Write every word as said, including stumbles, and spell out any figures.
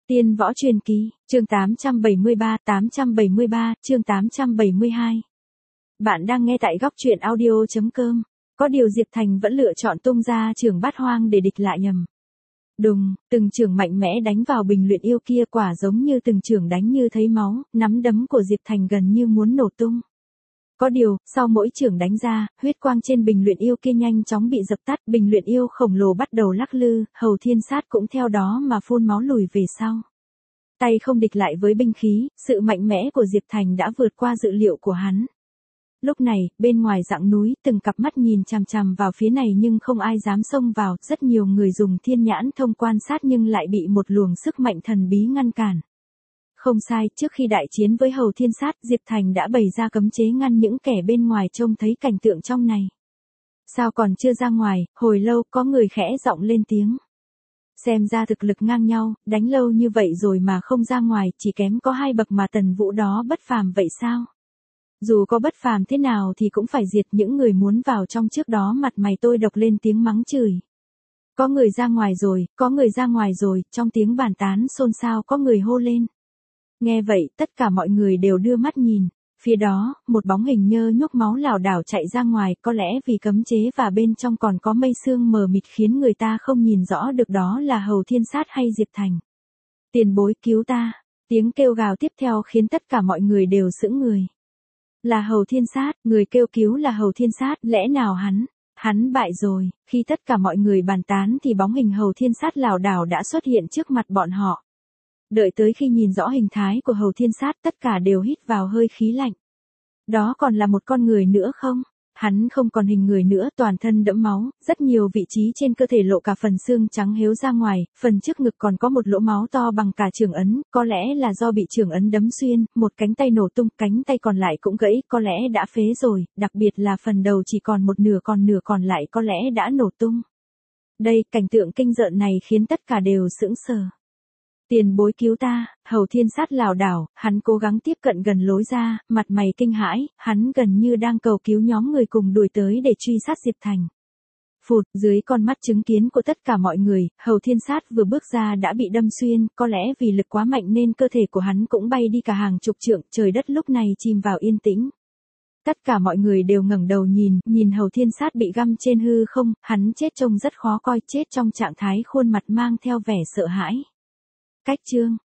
Tiên võ truyền kỳ, chương tám trăm bảy mươi ba, tám trăm bảy mươi ba, chương tám trăm bảy mươi hai. Bạn đang nghe tại góc truyện audio chấm com. Có điều Diệp Thành vẫn lựa chọn tung ra trường bát hoang để địch lại nhầm. Đùng, từng trường mạnh mẽ đánh vào bình luyện yêu kia, quả giống như từng trường đánh như thấy máu, nắm đấm của Diệp Thành gần như muốn nổ tung. Có điều, sau mỗi trường đánh ra, huyết quang trên bình luyện yêu kia nhanh chóng bị dập tắt, bình luyện yêu khổng lồ bắt đầu lắc lư, Hầu Thiên Sát cũng theo đó mà phun máu lùi về sau. Tay không địch lại với binh khí, sự mạnh mẽ của Diệp Thành đã vượt qua dự liệu của hắn. Lúc này, bên ngoài rặng núi, từng cặp mắt nhìn chằm chằm vào phía này nhưng không ai dám xông vào, rất nhiều người dùng thiên nhãn thông quan sát nhưng lại bị một luồng sức mạnh thần bí ngăn cản. Không sai, trước khi đại chiến với Hầu Thiên Sát, Diệp Thành đã bày ra cấm chế ngăn những kẻ bên ngoài trông thấy cảnh tượng trong này. Sao còn chưa ra ngoài, hồi lâu có người khẽ giọng lên tiếng. Xem ra thực lực ngang nhau, đánh lâu như vậy rồi mà không ra ngoài, chỉ kém có hai bậc mà Tần Vũ đó bất phàm vậy sao? Dù có bất phàm thế nào thì cũng phải diệt những người muốn vào trong trước đó, mặt mày tôi độc lên tiếng mắng chửi. Có người ra ngoài rồi, có người ra ngoài rồi, trong tiếng bàn tán xôn xao có người hô lên. Nghe vậy, tất cả mọi người đều đưa mắt nhìn. Phía đó, một bóng hình nhơ nhuốc máu lảo đảo chạy ra ngoài, có lẽ vì cấm chế và bên trong còn có mây sương mờ mịt khiến người ta không nhìn rõ được đó là Hầu Thiên Sát hay Diệp Thành. Tiền bối cứu ta, tiếng kêu gào tiếp theo khiến tất cả mọi người đều sững người. Là Hầu Thiên Sát, người kêu cứu là Hầu Thiên Sát, lẽ nào hắn, hắn bại rồi. Khi tất cả mọi người bàn tán thì bóng hình Hầu Thiên Sát lảo đảo đã xuất hiện trước mặt bọn họ. Đợi tới khi nhìn rõ hình thái của Hầu Thiên Sát, tất cả đều hít vào hơi khí lạnh. Đó còn là một con người nữa không? Hắn không còn hình người nữa, toàn thân đẫm máu, rất nhiều vị trí trên cơ thể lộ cả phần xương trắng héo ra ngoài, phần trước ngực còn có một lỗ máu to bằng cả trường ấn, có lẽ là do bị trường ấn đấm xuyên, một cánh tay nổ tung, cánh tay còn lại cũng gãy, có lẽ đã phế rồi, đặc biệt là phần đầu chỉ còn một nửa, còn nửa còn lại có lẽ đã nổ tung. Đây, cảnh tượng kinh rợn này khiến tất cả đều sững sờ. Tiền bối cứu ta, Hầu Thiên Sát lảo đảo, hắn cố gắng tiếp cận gần lối ra, mặt mày kinh hãi, hắn gần như đang cầu cứu nhóm người cùng đuổi tới để truy sát Diệp Thành. Phụt, dưới con mắt chứng kiến của tất cả mọi người, Hầu Thiên Sát vừa bước ra đã bị đâm xuyên, có lẽ vì lực quá mạnh nên cơ thể của hắn cũng bay đi cả hàng chục trượng, trời đất lúc này chìm vào yên tĩnh. Tất cả mọi người đều ngẩng đầu nhìn, nhìn Hầu Thiên Sát bị găm trên hư không, hắn chết trông rất khó coi, chết trong trạng thái khuôn mặt mang theo vẻ sợ hãi. Cách chương